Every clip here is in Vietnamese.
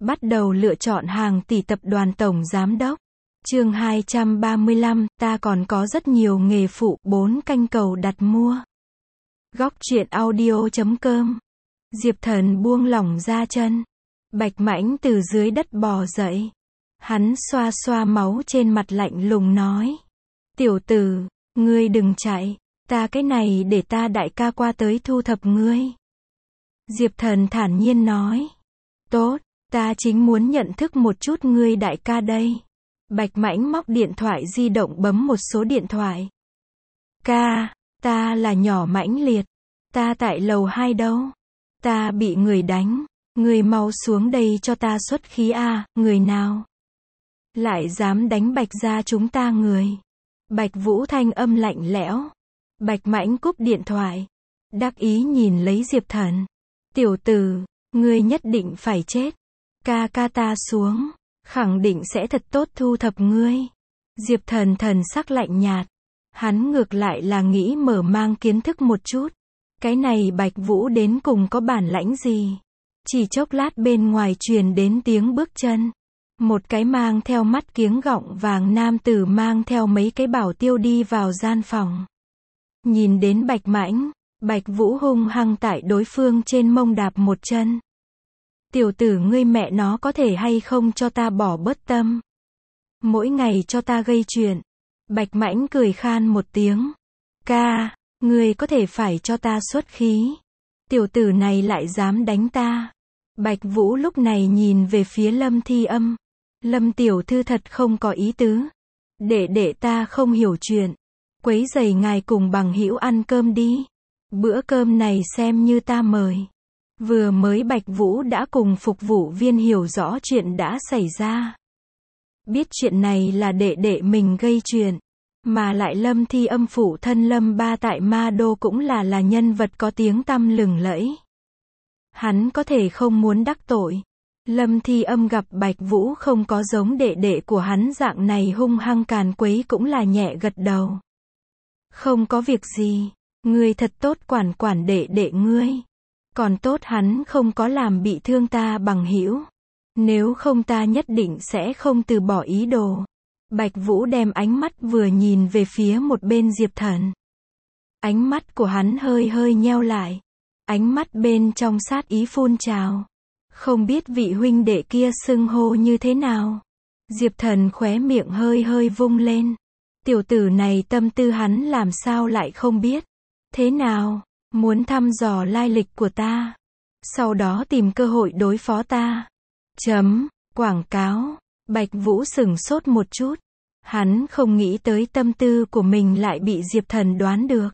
Bắt đầu lựa chọn hàng tỷ tập đoàn tổng giám đốc. Chương 235, ta còn có rất nhiều nghề phụ, 4 canh cầu đặt mua. Góc truyện audio.com. Diệp Thần buông lỏng ra chân. Bạch Mãnh từ dưới đất bò dậy. Hắn xoa xoa máu trên mặt lạnh lùng nói. Tiểu tử, ngươi đừng chạy, ta cái này để ta đại ca qua tới thu thập ngươi. Diệp Thần thản nhiên nói. Tốt, ta chính muốn nhận thức một chút ngươi đại ca đây. Bạch Mãnh móc điện thoại di động bấm một số điện thoại. Ca, ta là nhỏ Mãnh Liệt. Ta tại lầu 2 đâu. Ta bị người đánh. Người mau xuống đây cho ta xuất khí a, người nào lại dám đánh Bạch gia chúng ta người. Bạch Vũ thanh âm lạnh lẽo. Bạch Mãnh cúp điện thoại. Đắc ý nhìn lấy Diệp Thần. Tiểu tử, ngươi nhất định phải chết. Ca ca ta xuống, khẳng định sẽ thật tốt thu thập ngươi. Diệp Thần thần sắc lạnh nhạt. Hắn ngược lại là nghĩ mở mang kiến thức một chút. Cái này Bạch Vũ đến cùng có bản lãnh gì? Chỉ chốc lát bên ngoài truyền đến tiếng bước chân. Một cái mang theo mắt kiếng gọng vàng nam tử mang theo mấy cái bảo tiêu đi vào gian phòng. Nhìn đến Bạch Mãnh, Bạch Vũ hung hăng tại đối phương trên mông đạp một chân. Tiểu tử ngươi mẹ nó có thể hay không cho ta bỏ bớt tâm. Mỗi ngày cho ta gây chuyện. Bạch Mãnh cười khan một tiếng. Ca, ngươi có thể phải cho ta xuất khí. Tiểu tử này lại dám đánh ta. Bạch Vũ lúc này nhìn về phía Lâm Thi Âm. Lâm tiểu thư thật không có ý tứ. Để ta không hiểu chuyện. Quấy rầy ngài cùng bằng hữu ăn cơm đi. Bữa cơm này xem như ta mời. Vừa mới Bạch Vũ đã cùng phục vụ viên hiểu rõ chuyện đã xảy ra. Biết chuyện này là đệ mình gây chuyện. Mà lại Lâm Thi Âm phụ thân Lâm Ba tại Ma Đô cũng là nhân vật có tiếng tăm lừng lẫy. Hắn có thể không muốn đắc tội. Lâm Thi Âm gặp Bạch Vũ không có giống đệ của hắn dạng này hung hăng càn quấy cũng là nhẹ gật đầu. Không có việc gì, ngươi thật tốt quản đệ ngươi. Còn tốt hắn không có làm bị thương ta bằng hữu. Nếu không ta nhất định sẽ không từ bỏ ý đồ. Bạch Vũ đem ánh mắt vừa nhìn về phía một bên Diệp Thần. Ánh mắt của hắn hơi nheo lại. Ánh mắt bên trong sát ý phun trào. Không biết vị huynh đệ kia xưng hô như thế nào. Diệp Thần khóe miệng hơi vung lên. Tiểu tử này tâm tư hắn làm sao lại không biết. Thế nào, muốn thăm dò lai lịch của ta. Sau đó tìm cơ hội đối phó ta. Quảng cáo. Bạch Vũ sửng sốt một chút. Hắn không nghĩ tới tâm tư của mình lại bị Diệp Thần đoán được.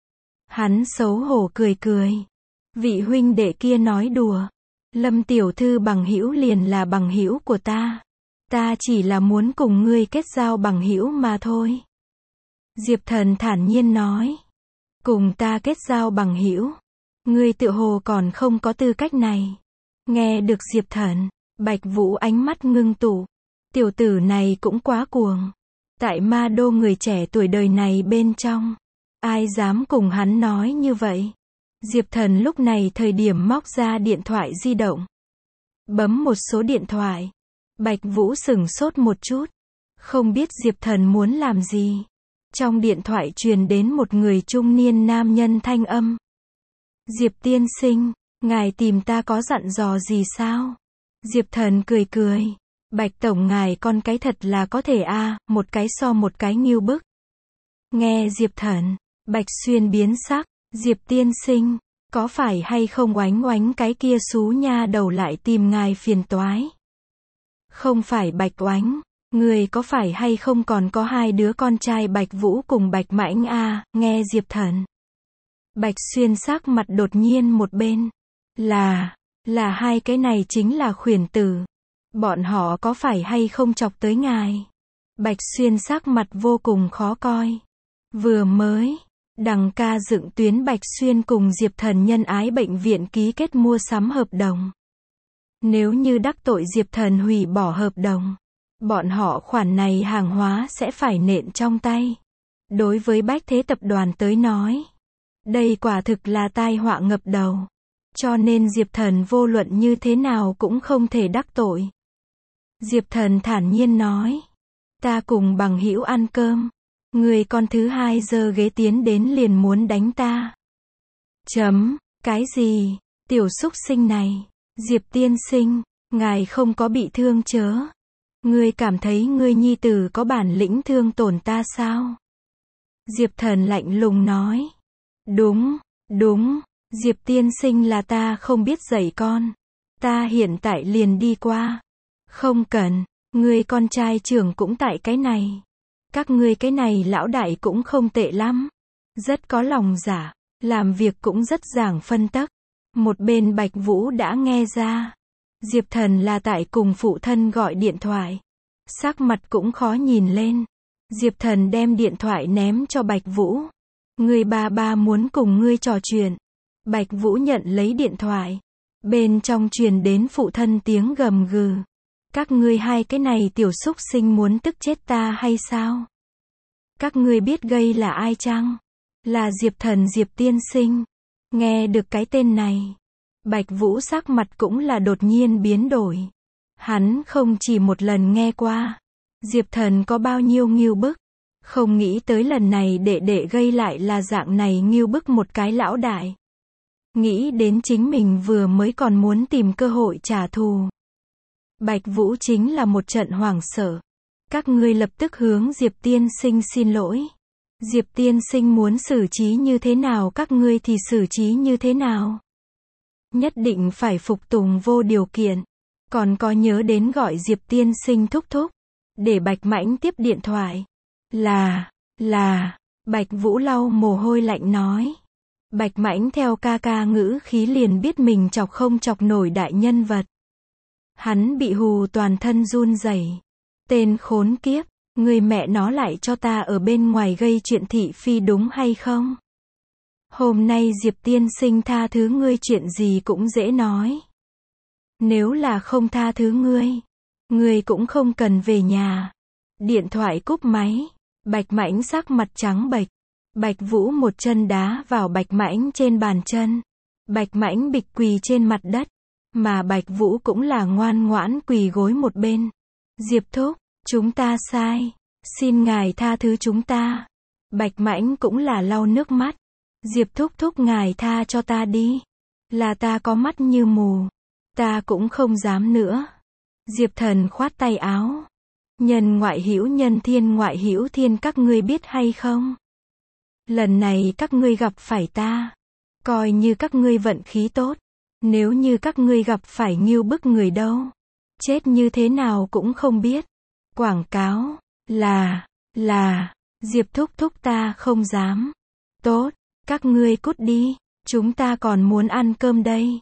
Hắn xấu hổ cười. Vị huynh đệ kia nói đùa. Lâm tiểu thư bằng hữu liền là bằng hữu của ta. Ta chỉ là muốn cùng ngươi kết giao bằng hữu mà thôi. Diệp Thần thản nhiên nói. Cùng ta kết giao bằng hữu. Ngươi tựa hồ còn không có tư cách này. Nghe được Diệp Thần, Bạch Vũ ánh mắt ngưng tụ. Tiểu tử này cũng quá cuồng. Tại Ma Đô người trẻ tuổi đời này bên trong. Ai dám cùng hắn nói như vậy. Diệp Thần lúc này thời điểm móc ra điện thoại di động. Bấm một số điện thoại. Bạch Vũ sửng sốt một chút. Không biết Diệp Thần muốn làm gì. Trong điện thoại truyền đến một người trung niên nam nhân thanh âm. Diệp tiên sinh, ngài tìm ta có dặn dò gì sao? Diệp Thần cười. Bạch tổng ngài con cái thật là có thể một cái so một cái nghiêu bức. Nghe Diệp Thần, Bạch Xuyên biến sắc. Diệp tiên sinh, có phải hay không oánh cái kia xú nha đầu lại tìm ngài phiền toái? Không phải Bạch Oánh, người có phải hay không còn có 2 đứa con trai Bạch Vũ cùng Bạch Mãnh nghe Diệp Thần. Bạch Xuyên sắc mặt đột nhiên một bên. Là 2 cái này chính là khuyển tử. Bọn họ có phải hay không chọc tới ngài? Bạch Xuyên sắc mặt vô cùng khó coi. Vừa mới Đằng ca dựng tuyến Bạch Xuyên cùng Diệp Thần nhân ái bệnh viện ký kết mua sắm hợp đồng. Nếu như đắc tội Diệp Thần hủy bỏ hợp đồng, bọn họ khoản này hàng hóa sẽ phải nện trong tay. Đối với Bách Thế tập đoàn tới nói, đây quả thực là tai họa ngập đầu. Cho nên Diệp Thần vô luận như thế nào cũng không thể đắc tội. Diệp Thần thản nhiên nói. Ta cùng bằng hữu ăn cơm. Người con thứ hai giơ ghế tiến đến liền muốn đánh ta. Cái gì? Tiểu súc sinh này. Diệp tiên sinh, ngài không có bị thương chớ. Ngươi cảm thấy ngươi nhi tử có bản lĩnh thương tổn ta sao? Diệp Thần lạnh lùng nói. Đúng, Diệp tiên sinh là ta không biết dạy con. Ta hiện tại liền đi qua. Không cần, ngươi con trai trưởng cũng tại cái này. Các ngươi cái này lão đại cũng không tệ lắm. Rất có lòng dạ, làm việc cũng rất giảng phân tắc. Một bên Bạch Vũ đã nghe ra. Diệp Thần là tại cùng phụ thân gọi điện thoại. Sắc mặt cũng khó nhìn lên. Diệp Thần đem điện thoại ném cho Bạch Vũ. Người ba muốn cùng ngươi trò chuyện. Bạch Vũ nhận lấy điện thoại. Bên trong truyền đến phụ thân tiếng gầm gừ. Các ngươi hai cái này tiểu súc sinh muốn tức chết ta hay sao? Các ngươi biết gây là ai chăng? Là Diệp Thần Diệp tiên sinh. Nghe được cái tên này. Bạch Vũ sắc mặt cũng là đột nhiên biến đổi. Hắn không chỉ một lần nghe qua. Diệp Thần có bao nhiêu ngưu bức. Không nghĩ tới lần này đệ gây lại là dạng này ngưu bức một cái lão đại. Nghĩ đến chính mình vừa mới còn muốn tìm cơ hội trả thù. Bạch Vũ chính là một trận hoảng sợ. Các ngươi lập tức hướng Diệp tiên sinh xin lỗi. Diệp tiên sinh muốn xử trí như thế nào các ngươi thì xử trí như thế nào. Nhất định phải phục tùng vô điều kiện. Còn có nhớ đến gọi Diệp tiên sinh thúc thúc. Để Bạch Mãnh tiếp điện thoại. Bạch Vũ lau mồ hôi lạnh nói. Bạch Mãnh theo ca ngữ khí liền biết mình chọc không chọc nổi đại nhân vật. Hắn bị hù toàn thân run rẩy. Tên khốn kiếp, người mẹ nó lại cho ta ở bên ngoài gây chuyện thị phi đúng hay không? Hôm nay Diệp tiên sinh tha thứ ngươi chuyện gì cũng dễ nói. Nếu là không tha thứ ngươi cũng không cần về nhà. Điện thoại cúp máy. Bạch Mãnh sắc mặt trắng bệch. Bạch Vũ một chân đá vào Bạch Mãnh trên bàn chân. Bạch Mãnh bịch quỳ trên mặt đất. Mà Bạch Vũ cũng là ngoan ngoãn quỳ gối một bên. Diệp thúc, chúng ta sai. Xin ngài tha thứ chúng ta. Bạch Mãnh cũng là lau nước mắt. Diệp thúc ngài tha cho ta đi. Là ta có mắt như mù. Ta cũng không dám nữa. Diệp Thần khoát tay áo. Nhân ngoại hữu nhân thiên ngoại hữu thiên các ngươi biết hay không? Lần này các ngươi gặp phải ta. Coi như các ngươi vận khí tốt. Nếu như các ngươi gặp phải ngưu bức người đâu. Chết như thế nào cũng không biết. Quảng cáo. Là. Diệp thúc ta không dám. Tốt. Các ngươi cút đi. Chúng ta còn muốn ăn cơm đây.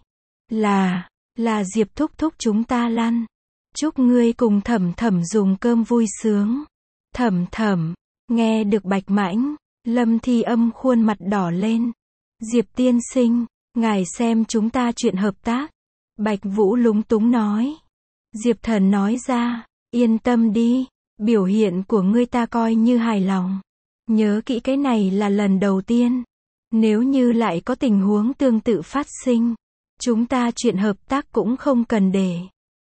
Là Diệp thúc chúng ta lăn. Chúc ngươi cùng Thẩm dùng cơm vui sướng. Thẩm. Nghe được Bạch Mãnh. Lâm Thi Âm khuôn mặt đỏ lên. Diệp tiên sinh. Ngài xem chúng ta chuyện hợp tác. Bạch Vũ lúng túng nói. Diệp Thần nói ra. Yên tâm đi. Biểu hiện của ngươi ta coi như hài lòng. Nhớ kỹ cái này là lần đầu tiên. Nếu như lại có tình huống tương tự phát sinh. Chúng ta chuyện hợp tác cũng không cần để.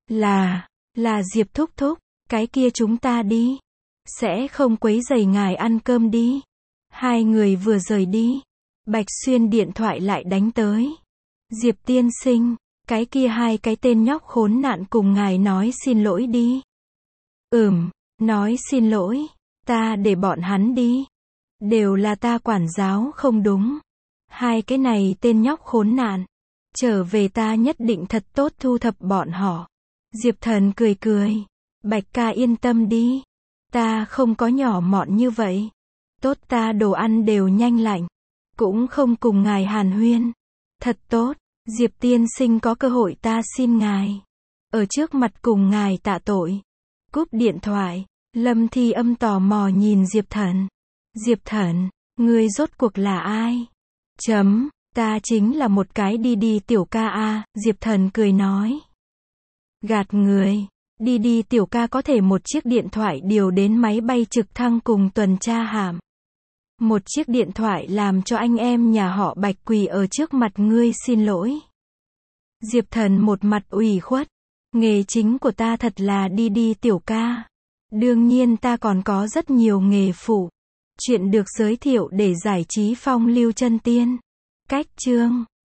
Là Diệp thúc. Cái kia chúng ta đi. Sẽ không quấy rầy ngài ăn cơm đi. Hai người vừa rời đi. Bạch Xuyên điện thoại lại đánh tới. Diệp tiên sinh. Cái kia hai cái tên nhóc khốn nạn cùng ngài nói xin lỗi đi. Nói xin lỗi. Ta để bọn hắn đi. Đều là ta quản giáo không đúng. Hai cái này tên nhóc khốn nạn. Trở về ta nhất định thật tốt thu thập bọn họ. Diệp Thần cười. Bạch ca yên tâm đi. Ta không có nhỏ mọn như vậy. Tốt ta đồ ăn đều nhanh lạnh. Cũng không cùng ngài hàn huyên. Thật tốt. Diệp tiên sinh có cơ hội ta xin ngài. Ở trước mặt cùng ngài tạ tội. Cúp điện thoại. Lâm Thi Âm tò mò nhìn Diệp Thần. Diệp Thần, ngươi rốt cuộc là ai? Ta chính là một cái đi tiểu ca a. Diệp Thần cười nói. Gạt người. Đi tiểu ca có thể một chiếc điện thoại điều đến máy bay trực thăng cùng tuần tra hạm. Một chiếc điện thoại làm cho anh em nhà họ Bạch quỳ ở trước mặt ngươi xin lỗi. Diệp Thần một mặt ủy khuất. Nghề chính của ta thật là đi đi tiểu ca. Đương nhiên ta còn có rất nhiều nghề phụ. Chuyện được giới thiệu để giải trí phong lưu chân tiên. Cách chương